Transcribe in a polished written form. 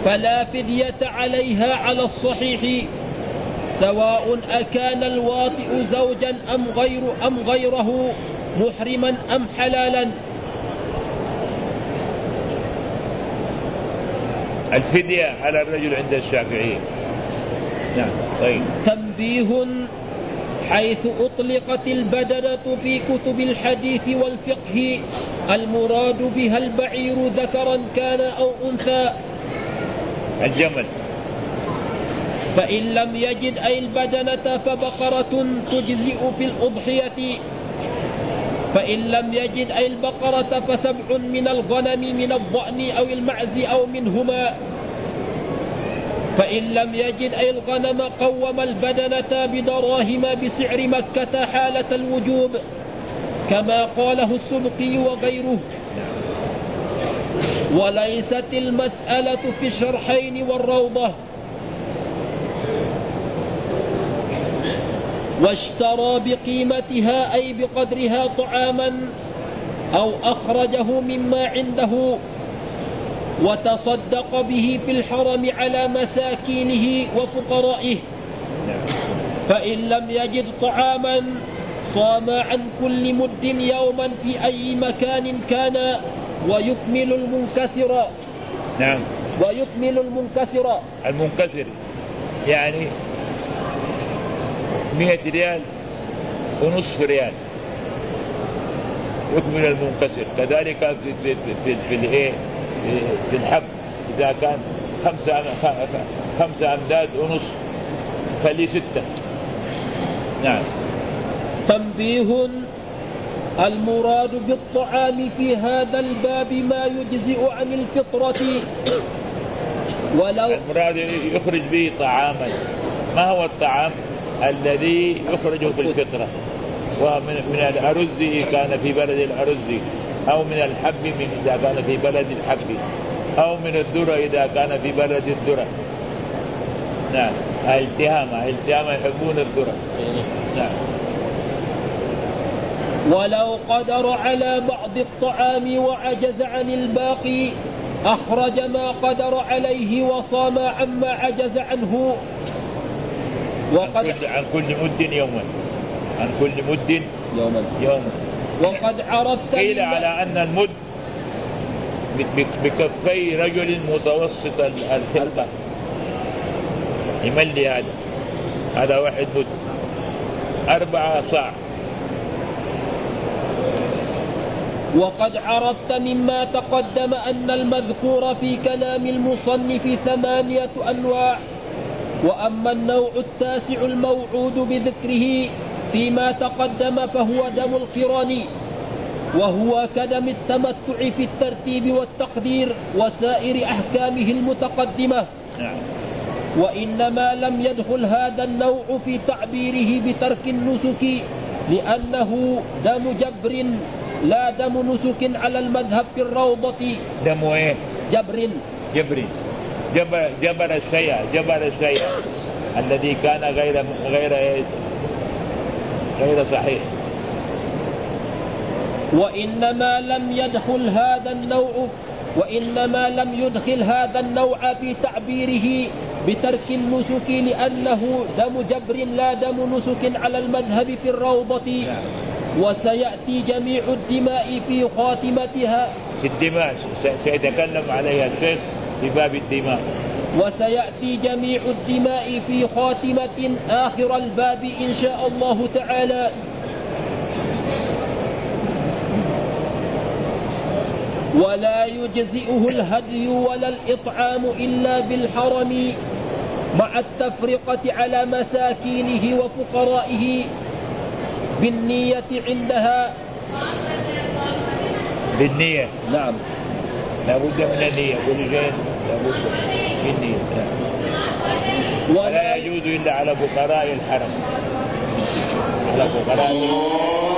فلا فدية عليها على الصحيح، سواء أكان الواطئ زوجا أم غيره، محرما أم حلالا. الفدية على الرجل عند الشافعية. نعم. طيب. تنبيه: حيث أطلقت البدنة في كتب الحديث والفقه المراد بها البعير ذكرا كان أو أنثى. الجمل. فإن لم يجد أي البدنة فبقرة تجزئ في الأضحية. فإن لم يجد أي البقرة فسبع من الغنم من الضأن أو المعز أو منهما. فإن لم يجد أي الغنم قوم البدنة بدراهم بسعر مكة حالة الوجوب، كما قاله السبقي وغيره. وليست المسألة في الشرحين والروضة. واشترى بقيمتها أي بقدرها طعاما أو أخرجه مما عنده وتصدق به في الحرم على مساكينه وفقرائه. فإن لم يجد طعاما صام عن كل مد يوما في أي مكان كان ويكمل المنكسر. نعم. ويكمل المنكسر يعني 100 ريال ونصف ريال يكمل المنكسر. كذلك في الحب إذا كان 5 أمداد ونصف خلي 6. نعم. تنبيه: المراد بالطعام في هذا الباب ما يجزئ عن الفطرة. ولو المراد يخرج به طعاما. ما هو الطعام الذي يخرج في الفطرة؟ ومن الأرز كان في بلد الأرز، أو من الحب إذا كان في بلد الحب، أو من الذرة إذا كان في بلد الذرة. نعم. التهامة يحبون الذرة. نعم. ولو قدر على بعض الطعام وعجز عن الباقي أخرج ما قدر عليه وصام عما عجز عنه. عن كل مد يوما. عن كل مد يوما. وقد عرفت قيل على أن المد بكفي رجل متوسط الخلقة يملي هذا 1 مد 4 صاع. وقد عرفت مما تقدم أن المذكور في كلام المصنف 8 أنواع. وأما النوع التاسع الموعود بذكره فيما تقدم فهو دم القران، وهو كدم التمتع في الترتيب والتقدير وسائر أحكامه المتقدمة. وإنما لم يدخل هذا النوع في تعبيره بترك النسك لأنه دم جبر لا دم نسك على المذهب في الروضة. دم ايه؟ جبر. جبر الشيء الذي كان غير صحيح. وإنما لم يدخل هذا النوع في تعبيره بترك النسك لأنه دم جبر لا دم نسك على المذهب في الروضة. وسيأتي جميع الدماء في خاتمتها. الدماء سيتكلم عليها الشيخ في باب الدماء. وسيأتي جميع الدماء في خاتمة آخر الباب إن شاء الله تعالى. ولا يجزئه الهدي ولا الإطعام إلا بالحرم مع التفرقة على مساكينه وفقرائه بالنية عندها. بالنية. نعم. لا بد من النية. كل شيء لا بد من النية. ولا يجوز إلا على فقراء الحرم. على فقراء